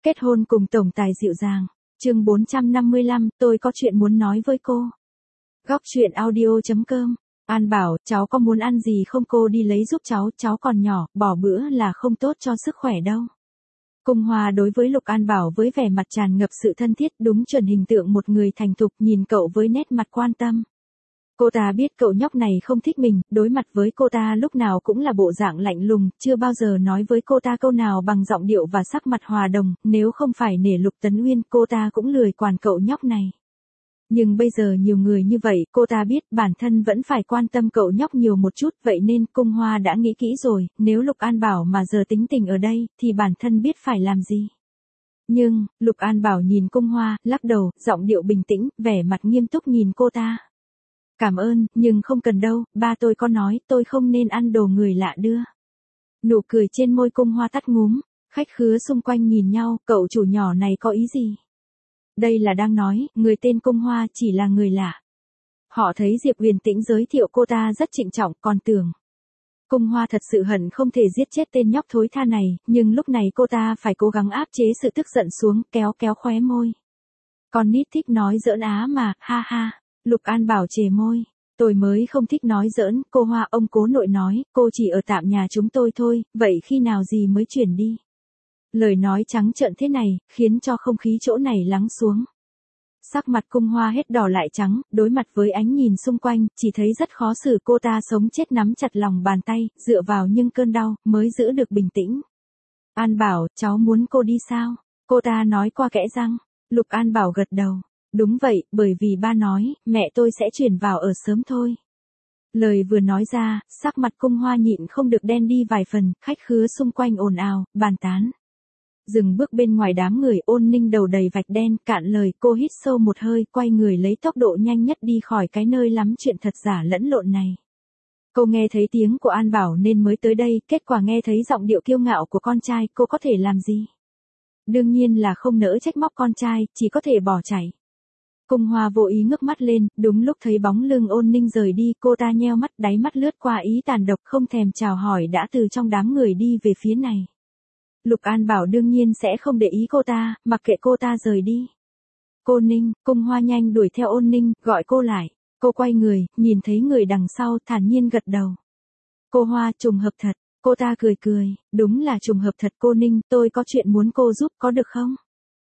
Kết hôn cùng tổng tài dịu dàng. Chương 455, tôi có chuyện muốn nói với cô. Góc truyện audio.com. An bảo, cháu có muốn ăn gì không, cô đi lấy giúp cháu còn nhỏ, bỏ bữa là không tốt cho sức khỏe đâu. Cung Hoa đối với Lục An Bảo với vẻ mặt tràn ngập sự thân thiết, đúng chuẩn hình tượng một người thành thục, nhìn cậu với nét mặt quan tâm. Cô ta biết cậu nhóc này không thích mình, đối mặt với cô ta lúc nào cũng là bộ dạng lạnh lùng, chưa bao giờ nói với cô ta câu nào bằng giọng điệu và sắc mặt hòa đồng, nếu không phải nể Lục Tấn Uyên, cô ta cũng lười quản cậu nhóc này. Nhưng bây giờ nhiều người như vậy, cô ta biết bản thân vẫn phải quan tâm cậu nhóc nhiều một chút, vậy nên Cung Hoa đã nghĩ kỹ rồi, nếu Lục An Bảo mà giờ tính tình ở đây, thì bản thân biết phải làm gì. Nhưng, Lục An Bảo nhìn Cung Hoa, lắc đầu, giọng điệu bình tĩnh, vẻ mặt nghiêm túc nhìn cô ta. Cảm ơn, nhưng không cần đâu, ba tôi có nói, tôi không nên ăn đồ người lạ đưa. Nụ cười trên môi Cung Hoa tắt ngúm, khách khứa xung quanh nhìn nhau, cậu chủ nhỏ này có ý gì? Đây là đang nói, người tên Cung Hoa chỉ là người lạ. Họ thấy Diệp Huyền Tĩnh giới thiệu cô ta rất trịnh trọng, còn tưởng. Cung Hoa thật sự hận không thể giết chết tên nhóc thối tha này, nhưng lúc này cô ta phải cố gắng áp chế sự tức giận xuống, kéo khóe môi. Con nít thích nói giỡn á mà, ha ha. Lục An Bảo chề môi. Tôi mới không thích nói giỡn, cô Hoa, ông cố nội nói, cô chỉ ở tạm nhà chúng tôi thôi, vậy khi nào gì mới chuyển đi? Lời nói trắng trợn thế này, khiến cho không khí chỗ này lắng xuống. Sắc mặt Cung Hoa hết đỏ lại trắng, đối mặt với ánh nhìn xung quanh, chỉ thấy rất khó xử, cô ta sống chết nắm chặt lòng bàn tay, dựa vào những cơn đau, mới giữ được bình tĩnh. An Bảo, cháu muốn cô đi sao? Cô ta nói qua kẽ răng. Lục An Bảo gật đầu. Đúng vậy, bởi vì ba nói, mẹ tôi sẽ chuyển vào ở sớm thôi. Lời vừa nói ra, sắc mặt Cung Hoa nhịn không được đen đi vài phần, khách khứa xung quanh ồn ào, bàn tán. Dừng bước bên ngoài đám người, Ôn Ninh đầu đầy vạch đen, cạn lời, cô hít sâu một hơi, quay người lấy tốc độ nhanh nhất đi khỏi cái nơi lắm chuyện thật giả lẫn lộn này. Cô nghe thấy tiếng của An Bảo nên mới tới đây, kết quả nghe thấy giọng điệu kiêu ngạo của con trai, cô có thể làm gì? Đương nhiên là không nỡ trách móc con trai, chỉ có thể bỏ chạy. Cung Hoa vô ý ngước mắt lên, đúng lúc thấy bóng lưng Ôn Ninh rời đi, cô ta nheo mắt, đáy mắt lướt qua ý tàn độc, không thèm chào hỏi đã từ trong đám người đi về phía này. Lục An Bảo đương nhiên sẽ không để ý cô ta, mặc kệ cô ta rời đi. Cô Ninh, Cung Hoa nhanh đuổi theo Ôn Ninh, gọi cô lại. Cô quay người, nhìn thấy người đằng sau, thản nhiên gật đầu. Cô Hoa, trùng hợp thật. Cô ta cười, đúng là trùng hợp thật cô Ninh, tôi có chuyện muốn cô giúp, có được không?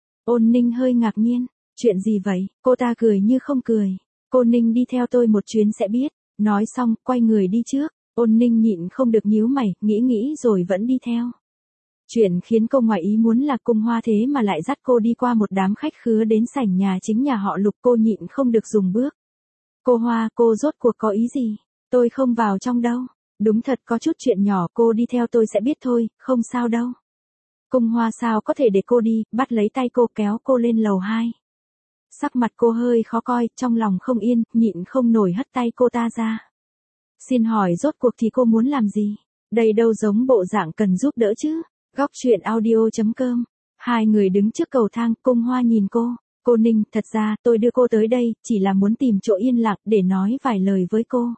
Ôn Ninh hơi ngạc nhiên. Chuyện gì vậy? Cô ta cười như không cười. Cô Ninh đi theo tôi một chuyến sẽ biết. Nói xong, quay người đi trước. Ôn Ninh nhịn không được nhíu mày, nghĩ rồi vẫn đi theo. Chuyện khiến cô ngoài ý muốn là Cung Hoa thế mà lại dắt cô đi qua một đám khách khứa đến sảnh nhà chính nhà họ Lục, cô nhịn không được dừng bước. Cô Hoa, cô rốt cuộc có ý gì? Tôi không vào trong đâu. Đúng thật có chút chuyện nhỏ, cô đi theo tôi sẽ biết thôi, không sao đâu. Cung Hoa sao có thể để cô đi, bắt lấy tay cô kéo cô lên lầu 2. Sắc mặt cô hơi khó coi, trong lòng không yên, nhịn không nổi hất tay cô ta ra. Xin hỏi rốt cuộc thì cô muốn làm gì? Đây đâu giống bộ dạng cần giúp đỡ chứ. Góc truyện audio.com. Hai người đứng trước cầu thang, Cung Hoa nhìn cô. Cô Ninh, thật ra tôi đưa cô tới đây, chỉ là muốn tìm chỗ yên lặng để nói vài lời với cô.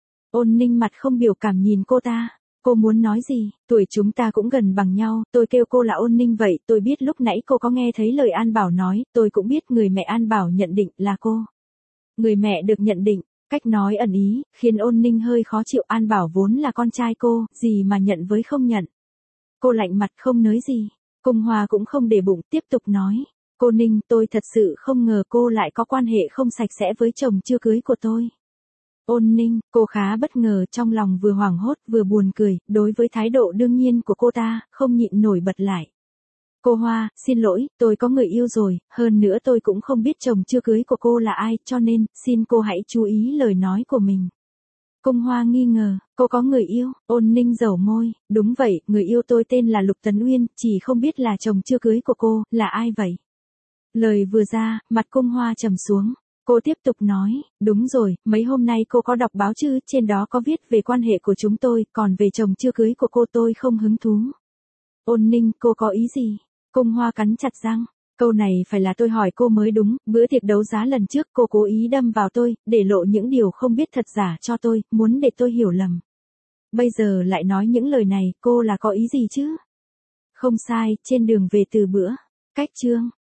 Ôn Ninh mặt không biểu cảm nhìn cô ta. Cô muốn nói gì? Tuổi chúng ta cũng gần bằng nhau, tôi kêu cô là Ôn Ninh vậy, tôi biết lúc nãy cô có nghe thấy lời An Bảo nói, tôi cũng biết người mẹ An Bảo nhận định là cô. Người mẹ được nhận định, cách nói ẩn ý, khiến Ôn Ninh hơi khó chịu. An Bảo vốn là con trai cô, gì mà nhận với không nhận. Cô lạnh mặt không nói gì. Cung Hoa cũng không để bụng, tiếp tục nói. Cô Ninh, tôi thật sự không ngờ cô lại có quan hệ không sạch sẽ với chồng chưa cưới của tôi. Ôn Ninh, cô khá bất ngờ, trong lòng vừa hoảng hốt vừa buồn cười, đối với thái độ đương nhiên của cô ta, không nhịn nổi bật lại. Cô Hoa, xin lỗi, tôi có người yêu rồi, hơn nữa tôi cũng không biết chồng chưa cưới của cô là ai, cho nên, xin cô hãy chú ý lời nói của mình. Cung Hoa nghi ngờ, cô có người yêu? Ôn Ninh dẩu môi, đúng vậy, người yêu tôi tên là Lục Tấn Uyên, chỉ không biết là chồng chưa cưới của cô, là ai vậy? Lời vừa ra, mặt Cung Hoa trầm xuống. Cô tiếp tục nói, đúng rồi, mấy hôm nay cô có đọc báo chứ, trên đó có viết về quan hệ của chúng tôi, còn về chồng chưa cưới của cô tôi không hứng thú. Ôn Ninh, cô có ý gì? Cung Hoa cắn chặt răng. Câu này phải là tôi hỏi cô mới đúng, bữa tiệc đấu giá lần trước cô cố ý đâm vào tôi, để lộ những điều không biết thật giả cho tôi, muốn để tôi hiểu lầm. Bây giờ lại nói những lời này, cô là có ý gì chứ? Không sai, trên đường về từ bữa. Cách chương